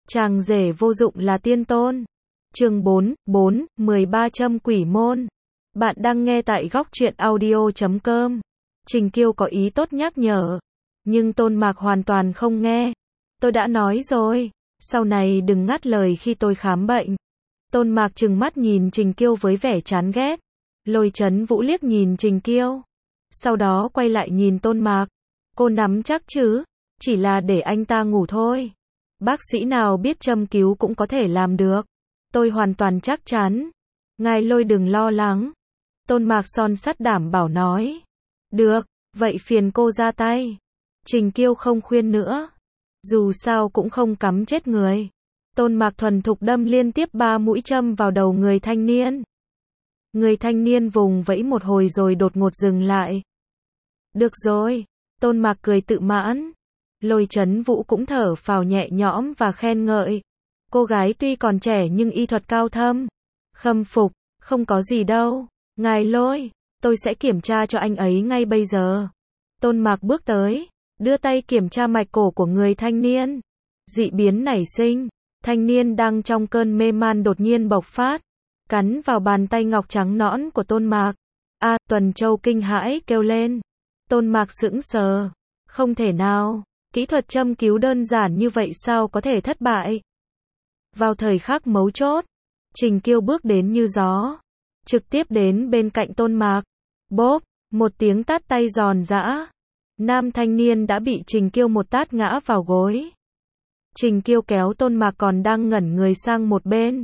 Chàng rể vô dụng là tiên tôn. Chương 13 châm quỷ môn. Bạn đang nghe tại góc truyện audio.com. Trình Kiêu có ý tốt nhắc nhở, nhưng Tôn Mạc hoàn toàn không nghe. Tôi đã nói rồi, sau này đừng ngắt lời khi tôi khám bệnh. Tôn Mạc trừng mắt nhìn Trình Kiêu với vẻ chán ghét. Lôi Chấn Vũ liếc nhìn Trình Kiêu, sau đó quay lại nhìn Tôn Mạc. Cô nắm chắc chứ? Chỉ là để anh ta ngủ thôi. Bác sĩ nào biết châm cứu cũng có thể làm được. Tôi hoàn toàn chắc chắn. Ngài Lôi đừng lo lắng. Tôn Mạc son sắt đảm bảo nói. Được, vậy phiền cô ra tay. Trình Kiêu không khuyên nữa. Dù sao cũng không cắm chết người. Tôn Mạc thuần thục đâm liên tiếp 3 mũi châm vào đầu người thanh niên. Người thanh niên vùng vẫy một hồi rồi đột ngột dừng lại. Được rồi, Tôn Mạc cười tự mãn. Lôi Chấn Vũ cũng thở phào nhẹ nhõm và khen ngợi. Cô gái tuy còn trẻ nhưng y thuật cao thâm. Khâm phục, không có gì đâu. Ngài Lôi, tôi sẽ kiểm tra cho anh ấy ngay bây giờ. Tôn Mạc bước tới, đưa tay kiểm tra mạch cổ của người thanh niên. Dị biến nảy sinh, thanh niên đang trong cơn mê man đột nhiên bộc phát, cắn vào bàn tay ngọc trắng nõn của Tôn Mạc. A, Tuần Châu kinh hãi kêu lên. Tôn Mạc sững sờ, không thể nào, kỹ thuật châm cứu đơn giản như vậy sao có thể thất bại. Vào thời khắc mấu chốt, Trình Kiêu bước đến như gió, trực tiếp đến bên cạnh Tôn Mạc. Bốp, một tiếng tát tay giòn giã. Nam thanh niên đã bị Trình Kiêu một tát ngã vào gối. Trình Kiêu kéo Tôn Mạc còn đang ngẩn người sang một bên.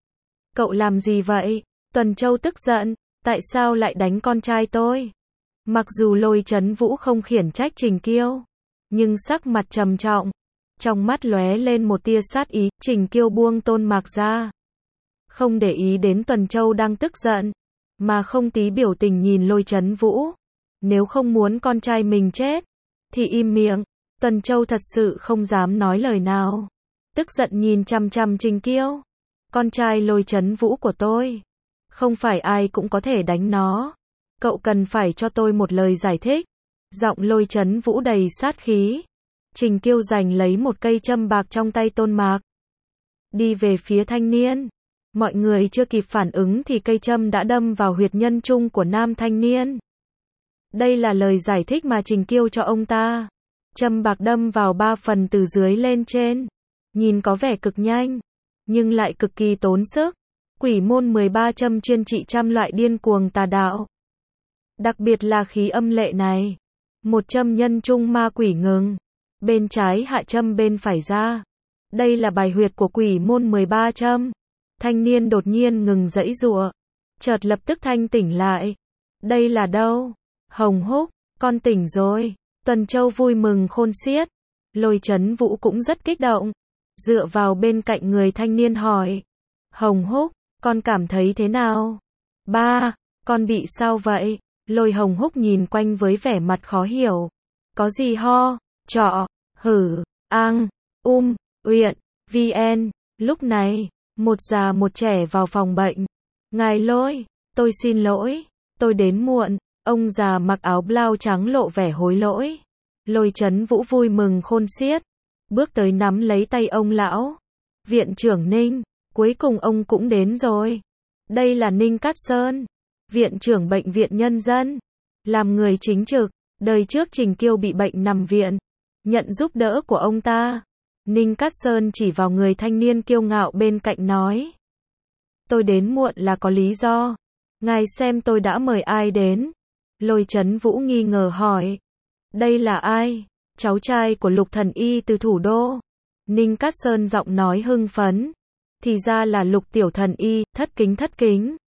Cậu làm gì vậy? Tuần Châu tức giận, tại sao lại đánh con trai tôi? Mặc dù Lôi Chấn Vũ không khiển trách Trình Kiêu, nhưng sắc mặt trầm trọng, trong mắt lóe lên một tia sát ý. Trình Kiêu buông Tôn Mạc ra, không để ý đến Tuần Châu đang tức giận, mà không tí biểu tình nhìn Lôi Chấn Vũ. Nếu không muốn con trai mình chết, thì im miệng. Tuần Châu thật sự không dám nói lời nào, tức giận nhìn chằm chằm Trình Kiêu. Con trai Lôi Chấn Vũ của tôi, không phải ai cũng có thể đánh nó. Cậu cần phải cho tôi một lời giải thích. Giọng Lôi Chấn Vũ đầy sát khí. Trình Kiêu giành lấy một cây châm bạc trong tay Tôn Mạc, đi về phía thanh niên. Mọi người chưa kịp phản ứng thì cây châm đã đâm vào huyệt nhân trung của nam thanh niên. Đây là lời giải thích mà Trình Kiêu cho ông ta. Châm bạc đâm vào 3 phần từ dưới lên trên. Nhìn có vẻ cực nhanh, nhưng lại cực kỳ tốn sức. Quỷ môn 13 châm chuyên trị trăm loại điên cuồng tà đạo. Đặc biệt là khí âm lệ này. Một châm nhân trung ma quỷ ngừng. Bên trái hạ châm bên phải ra. Đây là bài huyệt của quỷ môn 13 châm. Thanh niên đột nhiên ngừng giãy giụa, chợt lập tức thanh tỉnh lại. Đây là đâu? Hồng Húc, con tỉnh rồi. Tuần Châu vui mừng khôn xiết. Lôi Chấn Vũ cũng rất kích động, dựa vào bên cạnh người thanh niên hỏi. Hồng Húc, con cảm thấy thế nào? Ba, con bị sao vậy? Lôi Hồng Húc nhìn quanh với vẻ mặt khó hiểu. Có gì ho, trọ, hử, ang, uyện, vn. Lúc này, một già một trẻ vào phòng bệnh. Ngài Lôi, tôi xin lỗi, tôi đến muộn. Ông già mặc áo blau trắng lộ vẻ hối lỗi. Lôi Chấn Vũ vui mừng khôn xiết, bước tới nắm lấy tay ông lão. Viện trưởng Ninh, cuối cùng ông cũng đến rồi. Đây là Ninh Cát Sơn, viện trưởng bệnh viện nhân dân, làm người chính trực. Đời trước Trình Kiêu bị bệnh nằm viện, nhận giúp đỡ của ông ta. Ninh Cát Sơn chỉ vào người thanh niên kiêu ngạo bên cạnh nói. Tôi đến muộn là có lý do. Ngài xem tôi đã mời ai đến? Lôi Chấn Vũ nghi ngờ hỏi. Đây là ai? Cháu trai của Lục Thần Y từ thủ đô. Ninh Cát Sơn giọng nói hưng phấn. Thì ra là Lục Tiểu Thần Y, thất kính.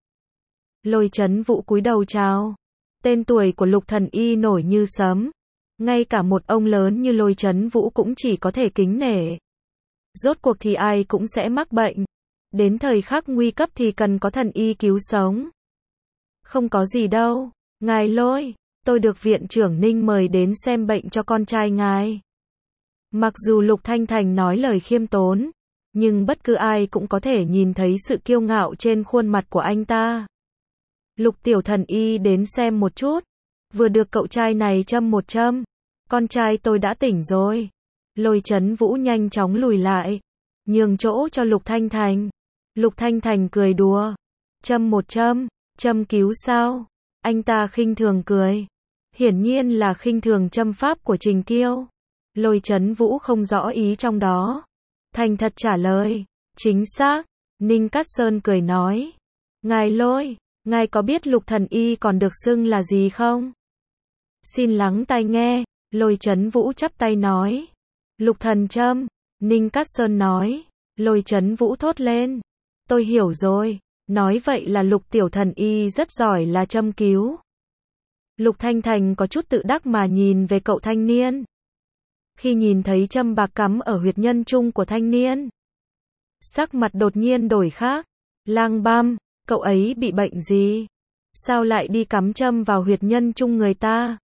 Lôi Chấn Vũ cúi đầu chào. Tên tuổi của Lục Thần Y nổi như sấm. Ngay cả một ông lớn như Lôi Chấn Vũ cũng chỉ có thể kính nể. Rốt cuộc thì ai cũng sẽ mắc bệnh. Đến thời khắc nguy cấp thì cần có thần y cứu sống. Không có gì đâu. Ngài Lôi, tôi được viện trưởng Ninh mời đến xem bệnh cho con trai ngài. Mặc dù Lục Thanh Thành nói lời khiêm tốn, nhưng bất cứ ai cũng có thể nhìn thấy sự kiêu ngạo trên khuôn mặt của anh ta. Lục Tiểu Thần Y đến xem một chút. Vừa được cậu trai này châm một châm. Con trai tôi đã tỉnh rồi. Lôi Chấn Vũ nhanh chóng lùi lại. nhường chỗ cho Lục Thanh Thành. Lục Thanh Thành cười đùa. Châm một châm, châm cứu sao? Anh ta khinh thường cười. Hiển nhiên là khinh thường châm pháp của Trình Kiêu. Lôi Chấn Vũ không rõ ý trong đó. Thành thật trả lời. Chính xác. Ninh Cát Sơn cười nói. Ngài Lôi, ngài có biết Lục Thần Y còn được xưng là gì không? Xin lắng tai nghe. Lôi Chấn Vũ chắp tay nói. Lục Thần Châm. Ninh Cát Sơn nói. Lôi Chấn Vũ thốt lên. Tôi hiểu rồi. Nói vậy là Lục Tiểu Thần Y rất giỏi là châm cứu. Lục Thanh Thành có chút tự đắc mà nhìn về cậu thanh niên. Khi nhìn thấy châm bạc cắm ở huyệt nhân trung của thanh niên, sắc mặt đột nhiên đổi khác. Lang Băm, cậu ấy bị bệnh gì? Sao lại đi cắm châm vào huyệt nhân trung người ta?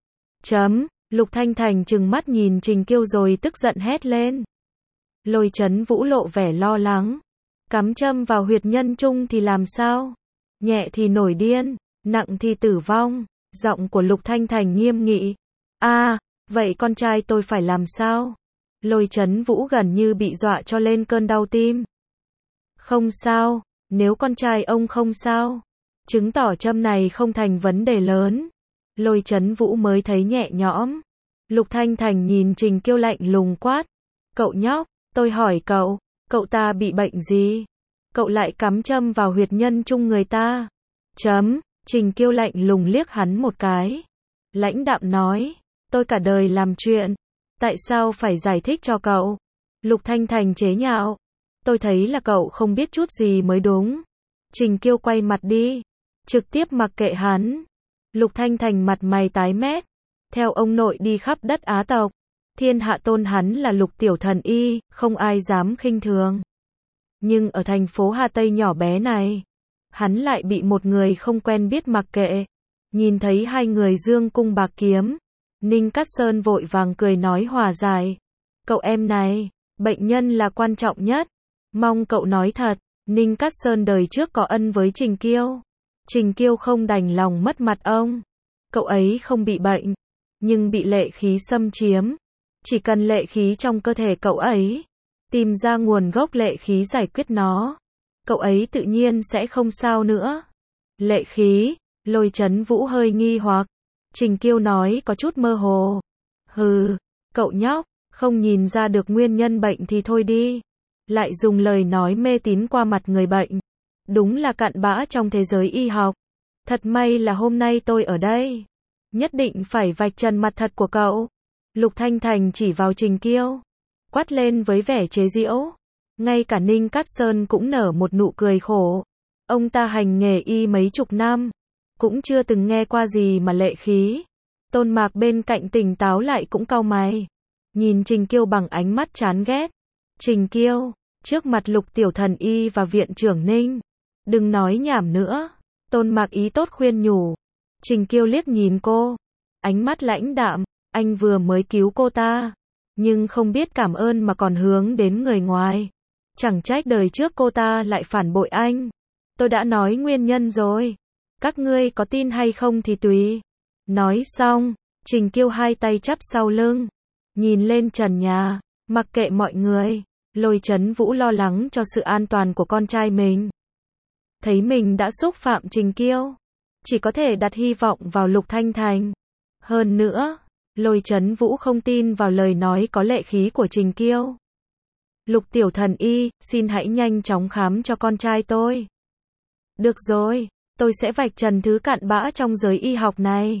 Lục Thanh Thành trừng mắt nhìn Trình Kiêu rồi tức giận hét lên. Lôi Chấn Vũ lộ vẻ lo lắng. Cắm châm vào huyệt nhân trung thì làm sao? Nhẹ thì nổi điên, nặng thì tử vong. Giọng của Lục Thanh Thành nghiêm nghị. Vậy con trai tôi phải làm sao? Lôi Chấn Vũ gần như bị dọa cho lên cơn đau tim. Không sao, nếu con trai ông không sao, chứng tỏ châm này không thành vấn đề lớn. Lôi Chấn Vũ mới thấy nhẹ nhõm. Lục Thanh Thành nhìn Trình Kiêu lạnh lùng quát. Cậu nhóc, tôi hỏi cậu, cậu ta bị bệnh gì? Cậu lại cắm châm vào huyệt nhân trung người ta. Trình Kiêu lạnh lùng liếc hắn một cái. Lãnh đạm nói, tôi cả đời làm chuyện, tại sao phải giải thích cho cậu? Lục Thanh Thành chế nhạo, tôi thấy là cậu không biết chút gì mới đúng. Trình Kiêu quay mặt đi, trực tiếp mặc kệ hắn. Lục Thanh Thành mặt mày tái mét, theo ông nội đi khắp đất Á tộc, thiên hạ tôn hắn là Lục Tiểu Thần Y, không ai dám khinh thường. Nhưng ở thành phố Hà Tây nhỏ bé này, hắn lại bị một người không quen biết mặc kệ. Nhìn thấy hai người dương cung bạc kiếm, Ninh Cát Sơn vội vàng cười nói hòa giải. Cậu em này, bệnh nhân là quan trọng nhất. Mong cậu nói thật. Ninh Cát Sơn đời trước có ân với Trình Kiêu. Trình Kiêu không đành lòng mất mặt ông. Cậu ấy không bị bệnh, nhưng bị lệ khí xâm chiếm. Chỉ cần lệ khí trong cơ thể cậu ấy, tìm ra nguồn gốc lệ khí giải quyết nó, cậu ấy tự nhiên sẽ không sao nữa. Lệ khí, Lôi Chấn Vũ hơi nghi hoặc. Trình Kiêu nói có chút mơ hồ. Hừ, cậu nhóc, không nhìn ra được nguyên nhân bệnh thì thôi đi. Lại dùng lời nói mê tín qua mặt người bệnh. Đúng là cặn bã trong thế giới y học. Thật may là hôm nay tôi ở đây. Nhất định phải vạch trần mặt thật của cậu. Lục Thanh Thành chỉ vào Trình Kiêu, quát lên với vẻ chế giễu. Ngay cả Ninh Cát Sơn cũng nở một nụ cười khổ. Ông ta hành nghề y mấy chục năm, cũng chưa từng nghe qua gì mà lệ khí. Tôn Mạc bên cạnh tỉnh táo lại cũng cau mày, nhìn Trình Kiêu bằng ánh mắt chán ghét. Trình Kiêu, trước mặt Lục Tiểu Thần Y và viện trưởng Ninh, đừng nói nhảm nữa. Tôn Mạc ý tốt khuyên nhủ. Trình Kiêu liếc nhìn cô, ánh mắt lãnh đạm. Anh vừa mới cứu cô ta, nhưng không biết cảm ơn mà còn hướng đến người ngoài. Chẳng trách đời trước cô ta lại phản bội anh. Tôi đã nói nguyên nhân rồi. Các ngươi có tin hay không thì tùy. Nói xong, Trình Kiêu hai tay chắp sau lưng, nhìn lên trần nhà, mặc kệ mọi người. Lôi Chấn Vũ lo lắng cho sự an toàn của con trai mình. Thấy mình đã xúc phạm Trình Kiêu, chỉ có thể đặt hy vọng vào Lục Thanh Thành. Hơn nữa, Lôi Chấn Vũ không tin vào lời nói có lệ khí của Trình Kiêu. Lục Tiểu Thần Y, xin hãy nhanh chóng khám cho con trai tôi. Được rồi, tôi sẽ vạch trần thứ cặn bã trong giới y học này.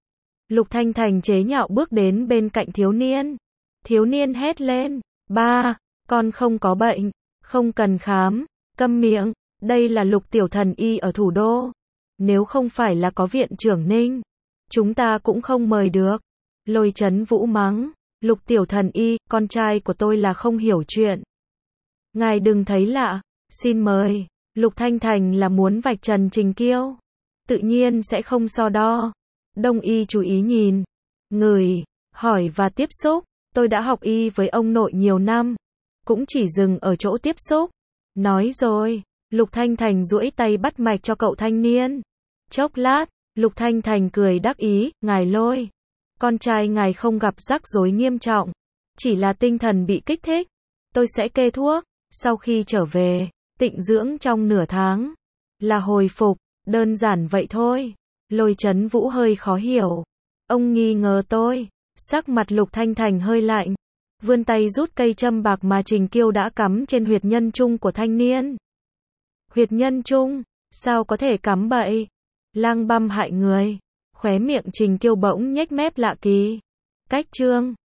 Lục Thanh Thành chế nhạo bước đến bên cạnh thiếu niên. Thiếu niên hét lên, ba, con không có bệnh, không cần khám, câm miệng, đây là Lục Tiểu Thần Y ở thủ đô. Nếu không phải là có viện trưởng Ninh, chúng ta cũng không mời được. Lôi Chấn Vũ mắng, Lục Tiểu Thần Y, con trai của tôi là không hiểu chuyện. Ngài đừng thấy lạ, xin mời. Lục Thanh Thành là muốn vạch trần Trình Kiêu, tự nhiên sẽ không so đo. Đông y chú ý nhìn, ngửi, hỏi và tiếp xúc. Tôi đã học y với ông nội nhiều năm, cũng chỉ dừng ở chỗ tiếp xúc. Nói rồi, Lục Thanh Thành duỗi tay bắt mạch cho cậu thanh niên. Chốc lát, Lục Thanh Thành cười đắc ý, ngài Lôi, con trai ngài không gặp rắc rối nghiêm trọng, chỉ là tinh thần bị kích thích. Tôi sẽ kê thuốc, Sau khi trở về, tịnh dưỡng trong nửa tháng, là hồi phục, đơn giản vậy thôi. Lôi Chấn Vũ hơi khó hiểu. Ông nghi ngờ tôi. Sắc mặt Lục Thanh Thành hơi lạnh. Vươn tay rút cây châm bạc mà Trình Kiêu đã cắm trên huyệt nhân trung của thanh niên. Huyệt nhân trung? Sao có thể cắm bậy? Lang băm hại người. Khóe miệng Trình Kiêu bỗng nhếch mép lạ kỳ. Cách trương.